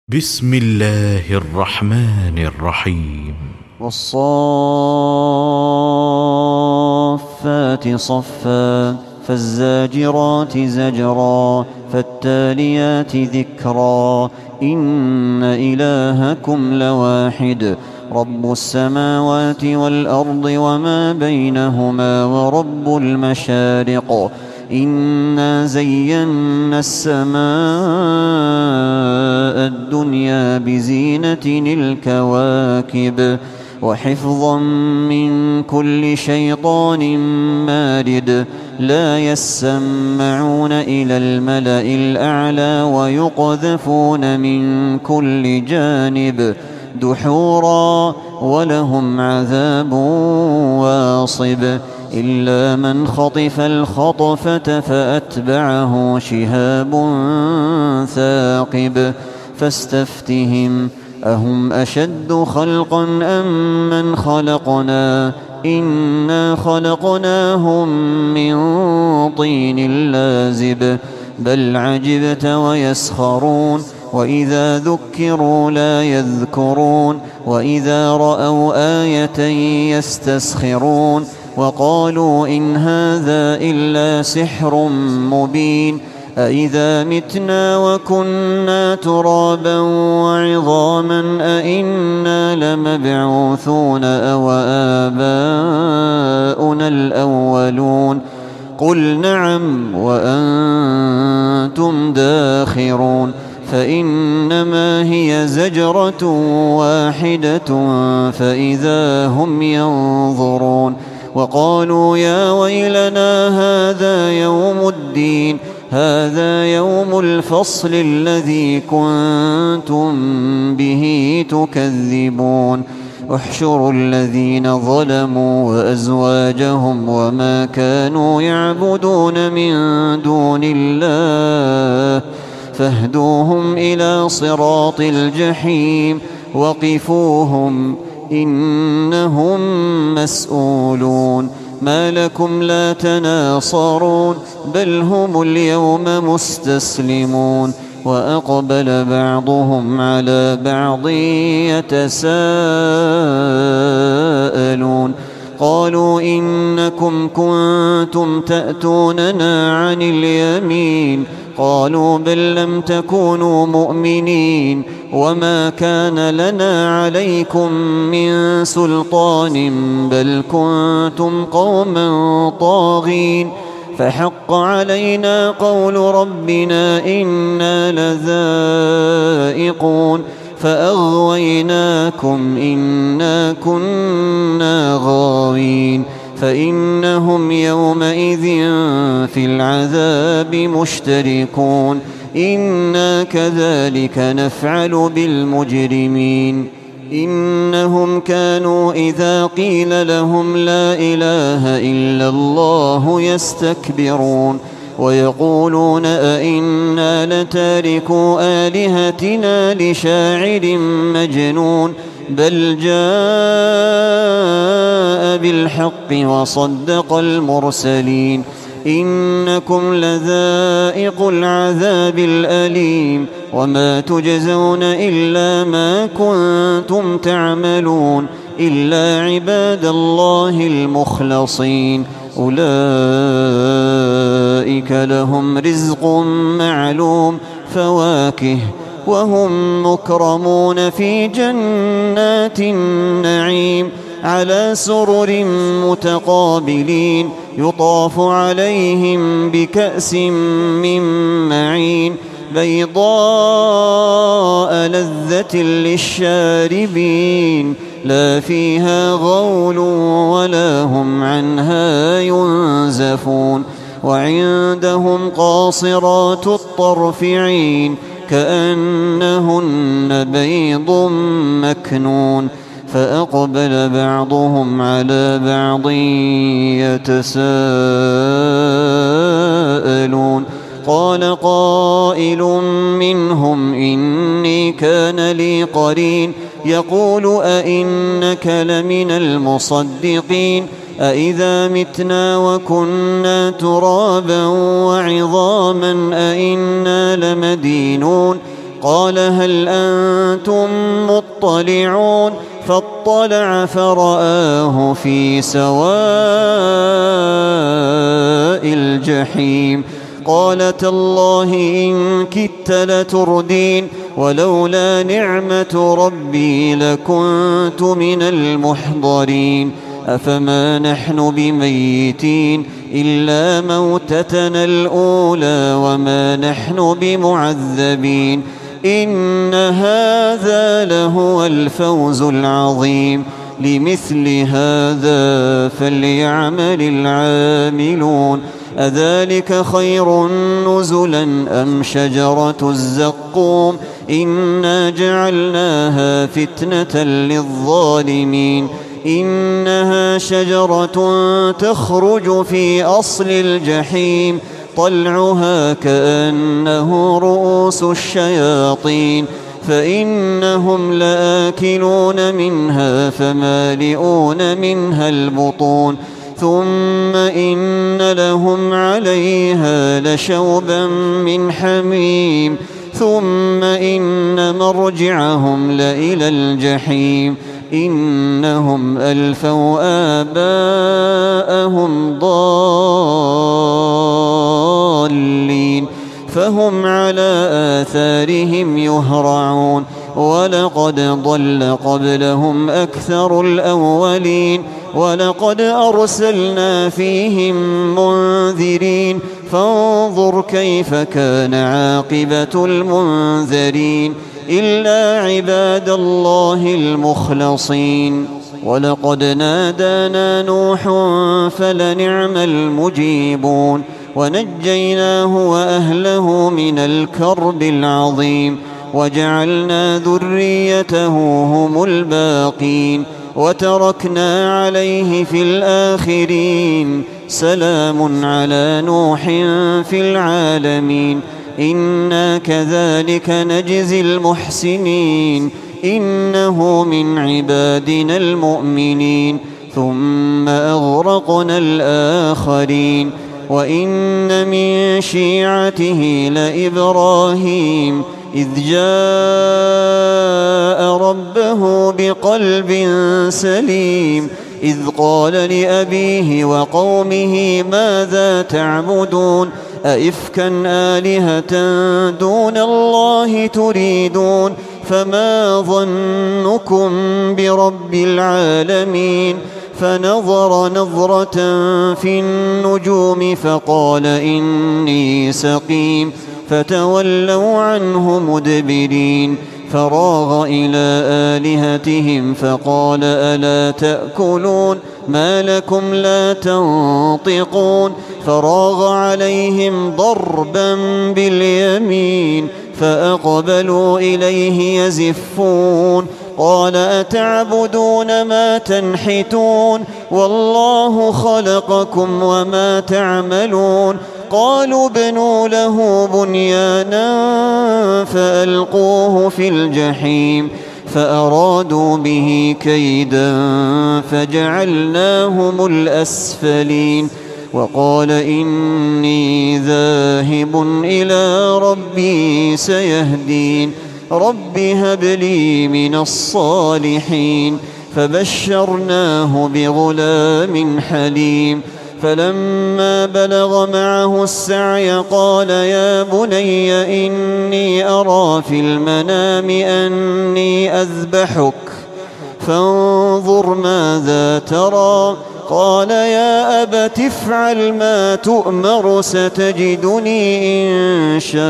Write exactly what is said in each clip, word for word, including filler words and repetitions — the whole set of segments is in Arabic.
بسم الله الرحمن الرحيم. والصافات صفا فالزاجرات زجرا فالتاليات ذكرا إن إلهكم لواحد رب السماوات والأرض وما بينهما ورب المشارق إنا زينا السماء الدنيا بزينة الكواكب وحفظا من كل شيطان مارد لا يسمعون إلى الملأ الأعلى ويقذفون من كل جانب دحورا ولهم عذاب واصب إلا من خطف الخطفة فأتبعه شهاب ثاقب فاستفتهم أهم أشد خلقا أم من خلقنا إنا خلقناهم من طين لازب بل عجبت ويسخرون وإذا ذكروا لا يذكرون وإذا رأوا آية يستسخرون وقالوا إن هذا إلا سحر مبين أإذا متنا وكنا ترابا وعظاما أإنا لمبعوثون أو آباؤنا الأولون قل نعم وأنتم داخرون فإنما هي زجرة واحدة فإذا هم ينظرون وقالوا يا ويلنا هذا يوم الدين هذا يوم الفصل الذي كنتم به تكذبون احشروا الذين ظلموا وأزواجهم وما كانوا يعبدون من دون الله فاهدوهم إلى صراط الجحيم وقفوهم إنهم مسؤولون ما لكم لا تناصرون بل هم اليوم مستسلمون وأقبل بعضهم على بعض يتساءلون قالوا إنكم كنتم تأتوننا عن اليمين قالوا بل لم تكونوا مؤمنين وما كان لنا عليكم من سلطان بل كنتم قوما طاغين فحق علينا قول ربنا إنا لذائقون فأغويناكم إنا كنا غاوين فإنهم يومئذ في العذاب مشتركون إنا كذلك نفعل بالمجرمين إنهم كانوا إذا قيل لهم لا إله إلا الله يستكبرون ويقولون أئنا لتاركو آلهتنا لشاعر مجنون بل جاء بالحق وصدق المرسلين إنكم لذائق العذاب الأليم وما تجزون إلا ما كنتم تعملون إلا عباد الله المخلصين أولئك لهم رزق معلوم فواكه وهم مكرمون في جنات النعيم على سرر متقابلين يطاف عليهم بكأس من معين بيضاء لذة للشاربين لا فيها غول ولا هم عنها ينزفون وعندهم قاصرات الطرف عين كأنهن بيض مكنون فأقبل بعضهم على بعض يتساءلون قال قائل منهم إني كان لي قرين يقول أئنك لمن المصدقين أإذا متنا وكنا ترابا وعظاما أئنا لمدينون قال هل أنتم مطلعون فاطلع فرآه في سواء الجحيم قال تالله إن كدت لتردين ولولا نعمة ربي لكنت من المحضرين أفما نحن بميتين إلا موتتنا الأولى وما نحن بمعذبين إن هذا لهو الفوز العظيم لمثل هذا فليعمل العاملون أذلك خير نزلا أم شجرة الزقوم إنا جعلناها فتنة للظالمين إنها شجرة تخرج في أصل الجحيم طلعها كأنه رؤوس الشياطين فإنهم لآكلون منها فمالئون منها البطون ثم إن لهم عليها لشوبا من حميم ثم إن مرجعهم لإلى الجحيم إنهم ألفوا آباءهم ضالين فهم على آثارهم يهرعون ولقد ضل قبلهم أكثر الأولين ولقد أرسلنا فيهم منذرين فانظر كيف كان عاقبة المنذرين إلا عباد الله المخلصين ولقد نادانا نوح فلنعم المجيبون ونجيناه وأهله من الكرب العظيم وجعلنا ذريته هم الباقين وتركنا عليه في الآخرين سلام على نوح في العالمين إنا كذلك نجزي المحسنين إنه من عبادنا المؤمنين ثم أغرقنا الآخرين وإن من شيعته لإبراهيم إذ جاء ربه بقلب سليم إذ قال لأبيه وقومه ماذا تعبدون أئفكا آلهة دون الله تريدون فما ظنكم برب العالمين فنظر نظرة في النجوم فقال إني سقيم فتولوا عنه مدبرين فراغ إلى آلهتهم فقال ألا تأكلون ما لكم لا تنطقون فراغ عليهم ضربا باليمين فأقبلوا إليه يزفون قال أتعبدون ما تنحتون والله خلقكم وما تعملون قالوا ابنوا له بنيانا فألقوه في الجحيم فأرادوا به كيدا فجعلناهم الأسفلين وقال إني ذاهب إلى ربي سيهدين رب هب لي من الصالحين فبشرناه بغلام حليم فلما بلغ معه السعي قال يا بني إني أرى في المنام أني أذبحك فانظر ماذا ترى قال يا أبت افعل ما تؤمر ستجدني إن شاء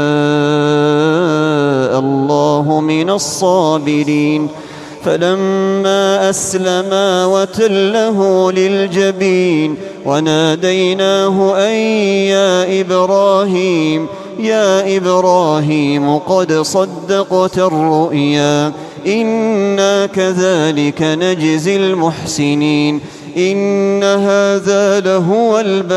الله من الصابرين فلما أسلما وتله للجبين وناديناه أن يا إبراهيم يا إبراهيم قد صدقت الرؤيا إنا كذلك نجزي المحسنين إن هذا لهو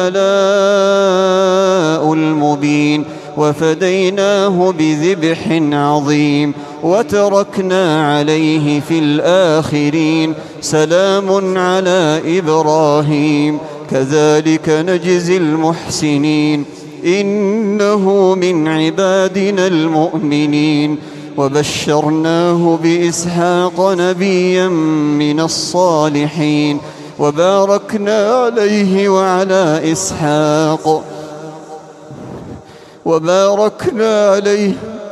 البلاء المبين وفديناه بذبح عظيم وتركنا عليه في الآخرين سلام على إبراهيم كذلك نجزي المحسنين إنه من عبادنا المؤمنين وبشرناه بإسحاق نبيا من الصالحين وباركنا عليه وعلى إسحاق وباركنا عليه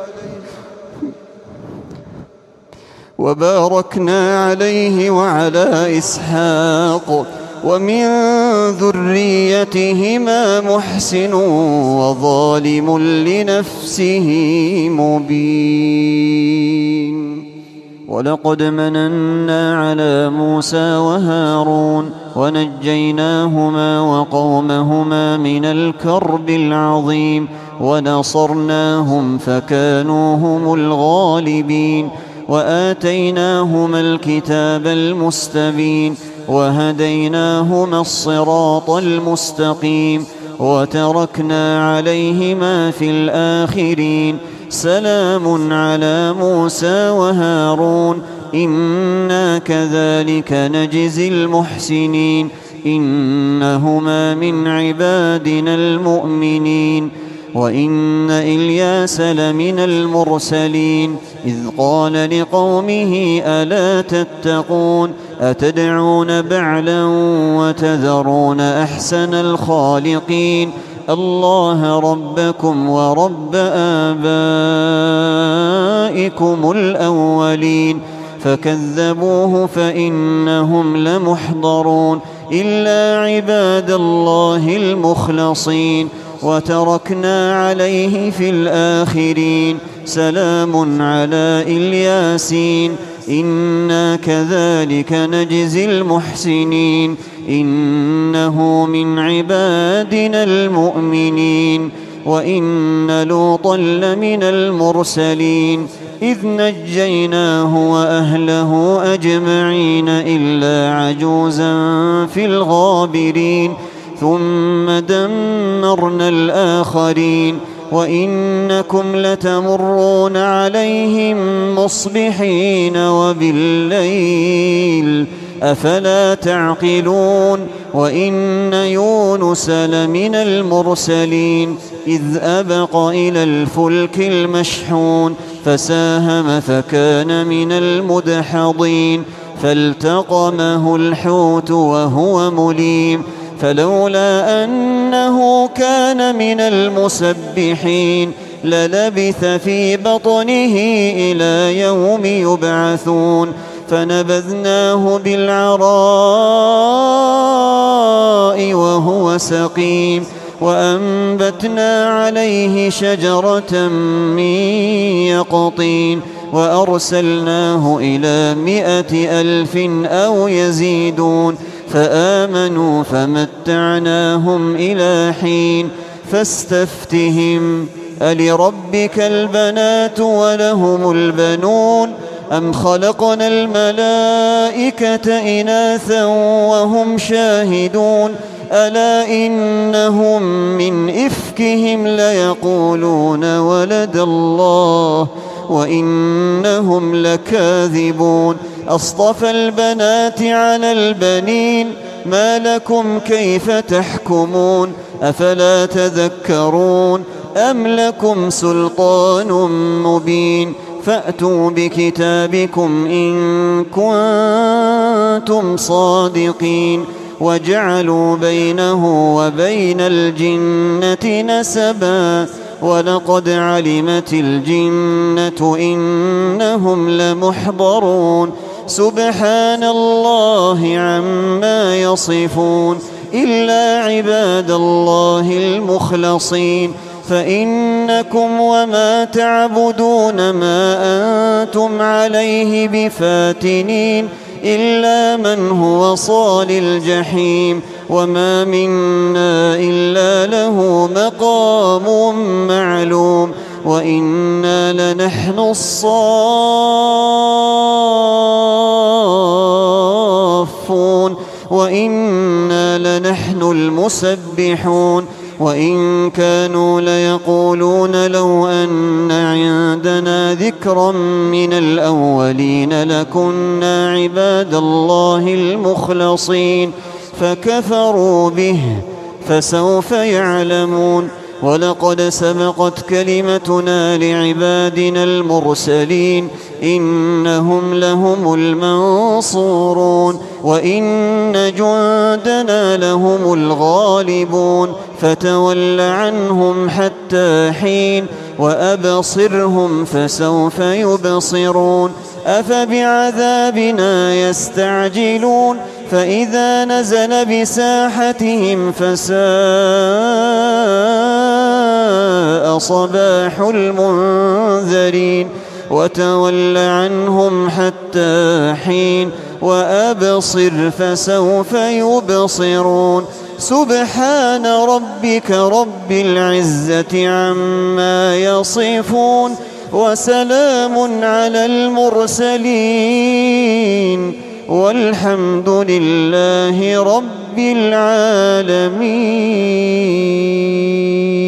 وباركنا عليه وعلى إسحاق ومن ذريتهما محسن وظالم لنفسه مبين. ولقد مننا على موسى وهارون ونجيناهما وقومهما من الكرب العظيم ونصرناهم فكانوا هم الغالبين وآتيناهما الكتاب المستبين وهديناهما الصراط المستقيم وتركنا عليهما في الآخرين سلام على موسى وهارون إنا كذلك نجزي المحسنين إنهما من عبادنا المؤمنين. وإن إلياس لمن المرسلين إذ قال لقومه ألا تتقون أتدعون بعلا وتذرون أحسن الخالقين الله ربكم ورب آبائكم الأولين فكذبوه فإنهم لمحضرون إلا عباد الله المخلصين وتركنا عليه في الآخرين سلام على الياسين إنا كذلك نجزي المحسنين إنه من عبادنا المؤمنين. وإن لوطا لمن المرسلين إذ نجيناه وأهله أجمعين إلا عجوزا في الغابرين ثم دمرنا الآخرين وإنكم لتمرون عليهم مصبحين وبالليل أفلا تعقلون. وإن يونس لمن المرسلين إذ أبق إلى الفلك المشحون فساهم فكان من المدحضين فالتقمه الحوت وهو مليم فلولا أنه كان من المسبحين للبث في بطنه إلى يوم يبعثون فنبذناه بالعراء وهو سقيم وأنبتنا عليه شجرة من يقطين وأرسلناه إلى مائة ألف أو يزيدون فآمنوا فمتعناهم إلى حين فاستفتهم ألربك البنات ولهم البنون أم خلقنا الملائكة إناثا وهم شاهدون ألا إنهم من إفكهم ليقولون ولد الله وإنهم لكاذبون أصطفى البنات على البنين ما لكم كيف تحكمون أفلا تذكرون أم لكم سلطان مبين فأتوا بكتابكم إن كنتم صادقين وجعلوا بينه وبين الجنة نسبا ولقد علمت الجنة إنهم لمحضرون سبحان الله عما يصفون إلا عباد الله المخلصين فإنكم وما تعبدون ما أنتم عليه بفاتنين إلا من هو صال الجحيم وما منا إلا له مقام معلوم وإنا لنحن الصافون وإنا لنحن المسبحون وإن كانوا ليقولون لو أن عندنا ذكرا من الأولين لكنا عباد الله المخلصين فكفروا به فسوف يعلمون ولقد سبقت كلمتنا لعبادنا المرسلين إنهم لهم المنصورون وإن جندنا لهم الغالبون فتول عنهم حتى حين وأبصرهم فسوف يبصرون أفبعذابنا يستعجلون فإذا نزل بساحتهم فساء صباح المنذرين وتول عنهم حتى حين وأبصر فسوف يبصرون سبحان ربك رب العزة عما يصفون وسلام على المرسلين والحمد لله رب العالمين.